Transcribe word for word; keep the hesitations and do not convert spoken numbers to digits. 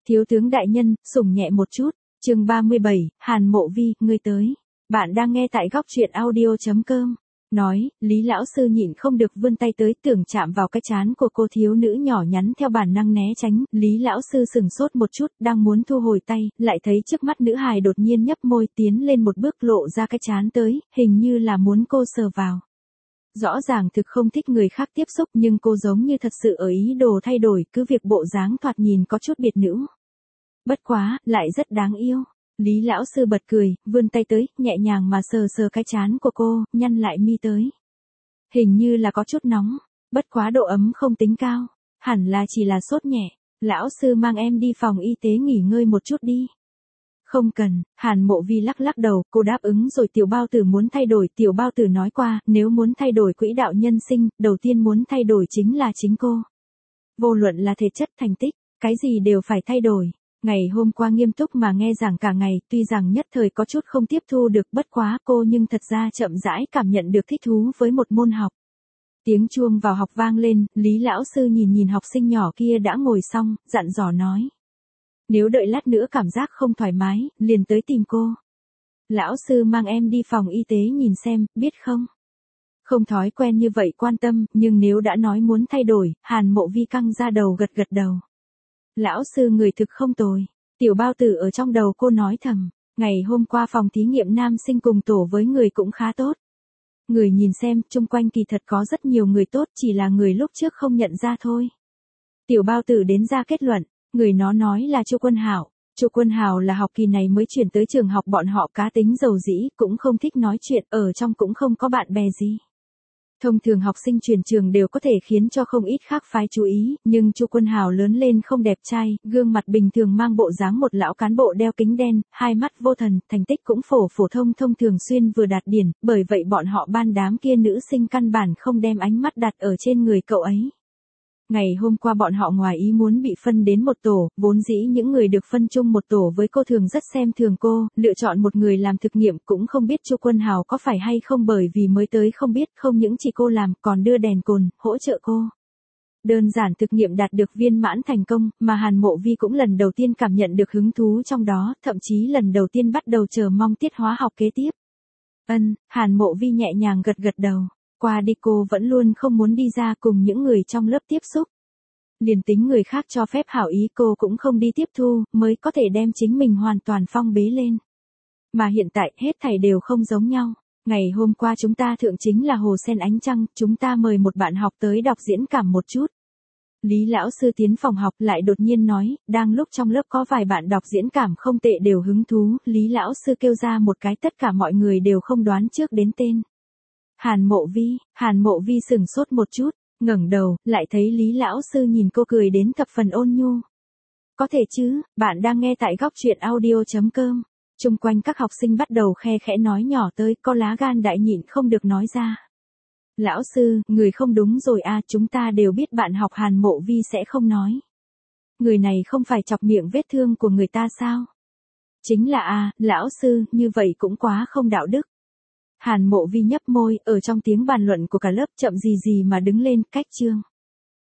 Thiếu tướng đại nhân, sủng nhẹ một chút. Chương ba mươi bảy, Hàn Mộ Vi, ngươi tới. Bạn đang nghe tại góc truyện audio chấm com. Nói, Lý lão sư nhịn không được vươn tay tới, tưởng chạm vào cái trán của cô thiếu nữ nhỏ nhắn, theo bản năng né tránh. Lý lão sư sừng sốt một chút, đang muốn thu hồi tay, lại thấy trước mắt nữ hài đột nhiên nhấp môi, tiến lên một bước, lộ ra cái trán tới, hình như là muốn cô sờ vào. Rõ ràng thực không thích người khác tiếp xúc, nhưng cô giống như thật sự ở ý đồ thay đổi, cứ việc bộ dáng thoạt nhìn có chút biệt nữ. Bất quá, lại rất đáng yêu. Lý lão sư bật cười, vươn tay tới, nhẹ nhàng mà sờ sờ cái trán của cô, nhăn lại mi tới. Hình như là có chút nóng, bất quá độ ấm không tính cao, hẳn là chỉ là sốt nhẹ. Lão sư mang em đi phòng y tế nghỉ ngơi một chút đi. Không cần, Hàn Mộ Vi lắc lắc đầu, cô đáp ứng rồi. Tiểu bao tử muốn thay đổi, tiểu bao tử nói qua, nếu muốn thay đổi quỹ đạo nhân sinh, đầu tiên muốn thay đổi chính là chính cô. Vô luận là thể chất, thành tích, cái gì đều phải thay đổi. Ngày hôm qua nghiêm túc mà nghe giảng cả ngày, tuy rằng nhất thời có chút không tiếp thu được, bất quá cô nhưng thật ra chậm rãi cảm nhận được thích thú với một môn học. Tiếng chuông vào học vang lên, Lý lão sư nhìn nhìn học sinh nhỏ kia đã ngồi xong, dặn dò nói. Nếu đợi lát nữa cảm giác không thoải mái, liền tới tìm cô. Lão sư mang em đi phòng y tế nhìn xem, biết không? Không thói quen như vậy quan tâm, nhưng nếu đã nói muốn thay đổi, Hàn Mộ Vi căng ra đầu gật gật đầu. Lão sư người thực không tồi. Tiểu bao tử ở trong đầu cô nói thầm. Ngày hôm qua phòng thí nghiệm nam sinh cùng tổ với người cũng khá tốt. Người nhìn xem, chung quanh kỳ thật có rất nhiều người tốt, chỉ là người lúc trước không nhận ra thôi. Tiểu bao tử đến ra kết luận. Người nó nói là Chu Quân Hảo. Chu Quân Hảo là học kỳ này mới chuyển tới trường học, bọn họ cá tính dầu dĩ, cũng không thích nói chuyện, ở trong cũng không có bạn bè gì. Thông thường học sinh chuyển trường đều có thể khiến cho không ít khác phái chú ý, nhưng Chu Quân Hảo lớn lên không đẹp trai, gương mặt bình thường, mang bộ dáng một lão cán bộ đeo kính đen, hai mắt vô thần, thành tích cũng phổ phổ thông thông, thường xuyên vừa đạt điển, bởi vậy bọn họ ban đám kia nữ sinh căn bản không đem ánh mắt đặt ở trên người cậu ấy. Ngày hôm qua bọn họ ngoài ý muốn bị phân đến một tổ, vốn dĩ những người được phân chung một tổ với cô thường rất xem thường cô, lựa chọn một người làm thực nghiệm, cũng không biết Chu Quân Hảo có phải hay không, bởi vì mới tới không biết, không những chỉ cô làm, còn đưa đèn cồn, hỗ trợ cô. Đơn giản thực nghiệm đạt được viên mãn thành công, mà Hàn Mộ Vi cũng lần đầu tiên cảm nhận được hứng thú trong đó, thậm chí lần đầu tiên bắt đầu chờ mong tiết hóa học kế tiếp. Ân, Hàn Mộ Vi nhẹ nhàng gật gật đầu. Qua đi cô vẫn luôn không muốn đi ra cùng những người trong lớp tiếp xúc. Liền tính người khác cho phép hảo ý cô cũng không đi tiếp thu, mới có thể đem chính mình hoàn toàn phong bế lên. Mà hiện tại hết thảy đều không giống nhau. Ngày hôm qua chúng ta thượng chính là Hồ Sen Ánh Trăng, chúng ta mời một bạn học tới đọc diễn cảm một chút. Lý lão sư tiến phòng học lại đột nhiên nói, đang lúc trong lớp có vài bạn đọc diễn cảm không tệ đều hứng thú, Lý lão sư kêu ra một cái tất cả mọi người đều không đoán trước đến tên. Hàn Mộ Vi. Hàn Mộ Vi sửng sốt một chút, ngẩng đầu, lại thấy Lý lão sư nhìn cô cười đến thập phần ôn nhu. Có thể chứ, bạn đang nghe tại góc truyện audio chấm com. Chung quanh các học sinh bắt đầu khe khẽ nói nhỏ tới, có lá gan đại nhịn không được nói ra. Lão sư, người không đúng rồi à, chúng ta đều biết bạn học Hàn Mộ Vi sẽ không nói. Người này không phải chọc miệng vết thương của người ta sao? Chính là à, lão sư, như vậy cũng quá không đạo đức. Hàn Mộ Vi nhấp môi, ở trong tiếng bàn luận của cả lớp chậm gì gì mà đứng lên, cách chương.